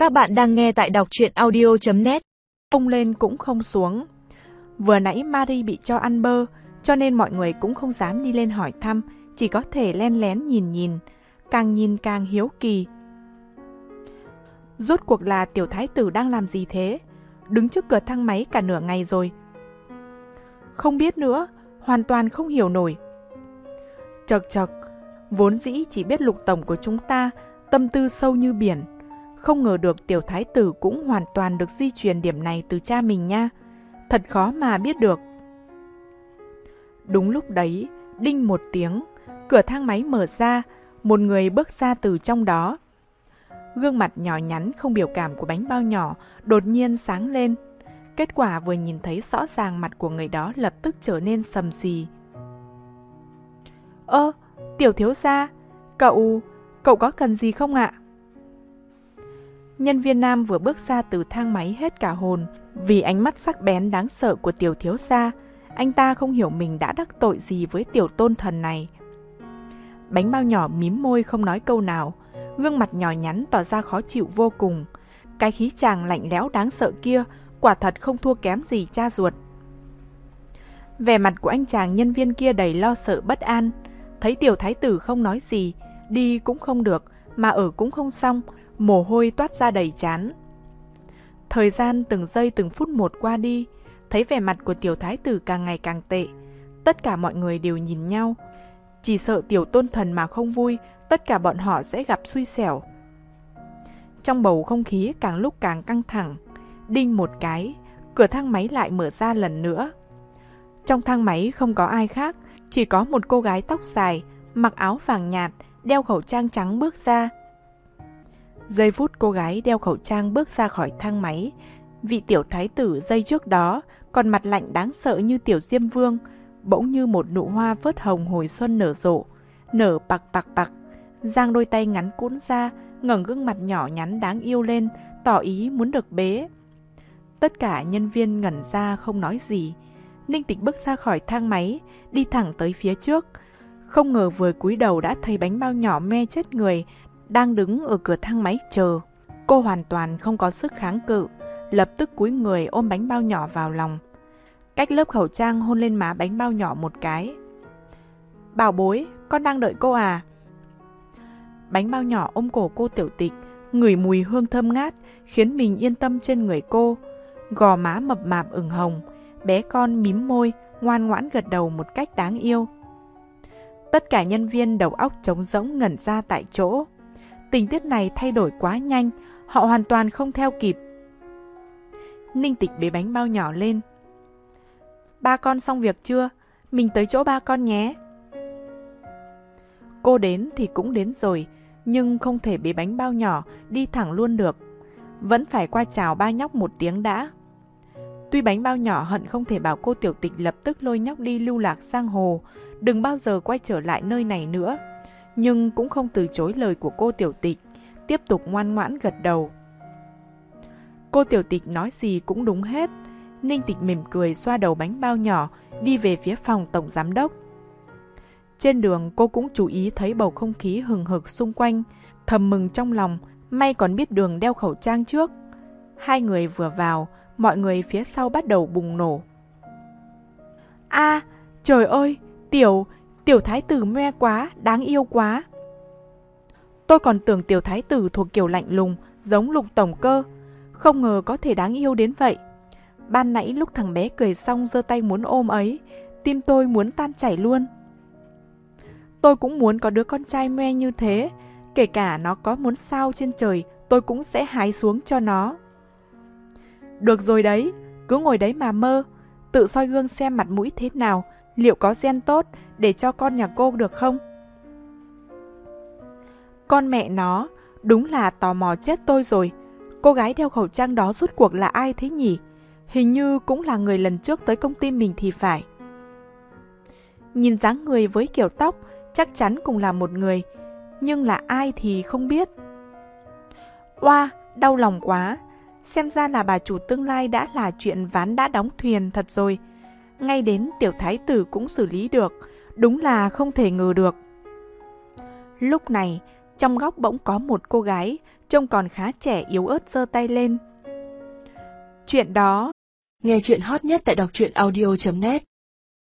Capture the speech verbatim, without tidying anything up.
Các bạn đang nghe tại đọc truyện audio chấm net. Không lên cũng không xuống. Vừa nãy Marie bị cho ăn bơ, cho nên mọi người cũng không dám đi lên hỏi thăm, chỉ có thể len lén nhìn nhìn, càng nhìn càng hiếu kỳ. Rốt cuộc là tiểu thái tử đang làm gì thế? Đứng trước cửa thang máy cả nửa ngày rồi. Không biết nữa, hoàn toàn không hiểu nổi. Chật chật, vốn dĩ chỉ biết Lục tổng của chúng ta tâm tư sâu như biển, không ngờ được tiểu thái tử cũng hoàn toàn được di truyền điểm này từ cha mình nha. Thật khó mà biết được. Đúng lúc đấy, đinh một tiếng, cửa thang máy mở ra, một người bước ra từ trong đó. Gương mặt nhỏ nhắn không biểu cảm của bánh bao nhỏ đột nhiên sáng lên. Kết quả vừa nhìn thấy rõ ràng mặt của người đó lập tức trở nên sầm xì. Ơ, tiểu thiếu gia, cậu, cậu có cần gì không ạ? Nhân viên nam vừa bước ra từ thang máy hết cả hồn vì ánh mắt sắc bén đáng sợ của tiểu thiếu gia. Anh ta không hiểu mình đã đắc tội gì với tiểu tôn thần này. Bánh bao nhỏ mím môi không nói câu nào, gương mặt nhỏ nhắn tỏ ra khó chịu vô cùng. Cái khí chàng lạnh lẽo đáng sợ kia quả thật không thua kém gì cha ruột. Vẻ mặt của anh chàng nhân viên kia đầy lo sợ bất an. Thấy tiểu thái tử không nói gì, đi cũng không được, mà ở cũng không xong, mồ hôi toát ra đầy trán. Thời gian từng giây từng phút một qua đi, thấy vẻ mặt của tiểu thái tử càng ngày càng tệ. Tất cả mọi người đều nhìn nhau. Chỉ sợ tiểu tôn thần mà không vui, tất cả bọn họ sẽ gặp xui xẻo. Trong bầu không khí càng lúc càng căng thẳng, đinh một cái, cửa thang máy lại mở ra lần nữa. Trong thang máy không có ai khác, chỉ có một cô gái tóc dài, mặc áo vàng nhạt, đeo khẩu trang trắng bước ra. Giây phút cô gái đeo khẩu trang bước ra khỏi thang máy, vị tiểu thái tử giây trước đó còn mặt lạnh đáng sợ như tiểu diêm vương, bỗng như một nụ hoa phớt hồng hồi xuân nở rộ, nở bạc bạc bạc, giang đôi tay ngắn cũn ra, ngẩng gương mặt nhỏ nhắn đáng yêu lên, tỏ ý muốn được bế. Tất cả nhân viên ngẩn ra không nói gì. Ninh Tịch bước ra khỏi thang máy, đi thẳng tới phía trước. Không ngờ vừa cúi đầu đã thấy bánh bao nhỏ me chết người đang đứng ở cửa thang máy chờ. Cô hoàn toàn không có sức kháng cự, lập tức cúi người ôm bánh bao nhỏ vào lòng. Cách lớp khẩu trang hôn lên má bánh bao nhỏ một cái. Bảo bối, con đang đợi cô à? Bánh bao nhỏ ôm cổ cô Tiểu Tịch, ngửi mùi hương thơm ngát, khiến mình yên tâm trên người cô. Gò má mập mạp ửng hồng, bé con mím môi, ngoan ngoãn gật đầu một cách đáng yêu. Tất cả nhân viên đầu óc trống rỗng ngẩn ra tại chỗ. Tình tiết này thay đổi quá nhanh, họ hoàn toàn không theo kịp. Ninh Tịch bế bánh bao nhỏ lên. Ba con xong việc chưa? Mình tới chỗ ba con nhé. Cô đến thì cũng đến rồi, nhưng không thể bế bánh bao nhỏ đi thẳng luôn được. Vẫn phải qua chào ba nhóc một tiếng đã. Tuy bánh bao nhỏ hận không thể bảo cô Tiểu Tịch lập tức lôi nhóc đi lưu lạc giang hồ, đừng bao giờ quay trở lại nơi này nữa, nhưng cũng không từ chối lời của cô Tiểu Tịch, tiếp tục ngoan ngoãn gật đầu. Cô Tiểu Tịch nói gì cũng đúng hết. Ninh Tịch mỉm cười xoa đầu bánh bao nhỏ, đi về phía phòng tổng giám đốc. Trên đường cô cũng chú ý thấy bầu không khí hừng hực xung quanh, thầm mừng trong lòng, may còn biết đường đeo khẩu trang trước. Hai người vừa vào, mọi người phía sau bắt đầu bùng nổ. A, à, trời ơi, tiểu, tiểu thái tử me quá, đáng yêu quá. Tôi còn tưởng tiểu thái tử thuộc kiểu lạnh lùng, giống Lục tổng cơ, không ngờ có thể đáng yêu đến vậy. Ban nãy lúc thằng bé cười xong giơ tay muốn ôm ấy, tim tôi muốn tan chảy luôn. Tôi cũng muốn có đứa con trai me như thế, kể cả nó có muốn sao trên trời, tôi cũng sẽ hái xuống cho nó. Được rồi đấy, cứ ngồi đấy mà mơ, tự soi gương xem mặt mũi thế nào, liệu có gen tốt để cho con nhà cô được không? Con mẹ nó, đúng là tò mò chết tôi rồi. Cô gái đeo khẩu trang đó rốt cuộc là ai thế nhỉ? Hình như cũng là người lần trước tới công ty mình thì phải. Nhìn dáng người với kiểu tóc, chắc chắn cũng là một người, nhưng là ai thì không biết. Oa, đau lòng quá. Xem ra là bà chủ tương lai đã là chuyện ván đã đóng thuyền thật rồi. Ngay đến tiểu thái tử cũng xử lý được, đúng là không thể ngờ được. Lúc này, Trong góc bỗng có một cô gái, trông còn khá trẻ yếu ớt giơ tay lên. Chuyện đó. Nghe chuyện hot nhất tại đọc truyện audio chấm net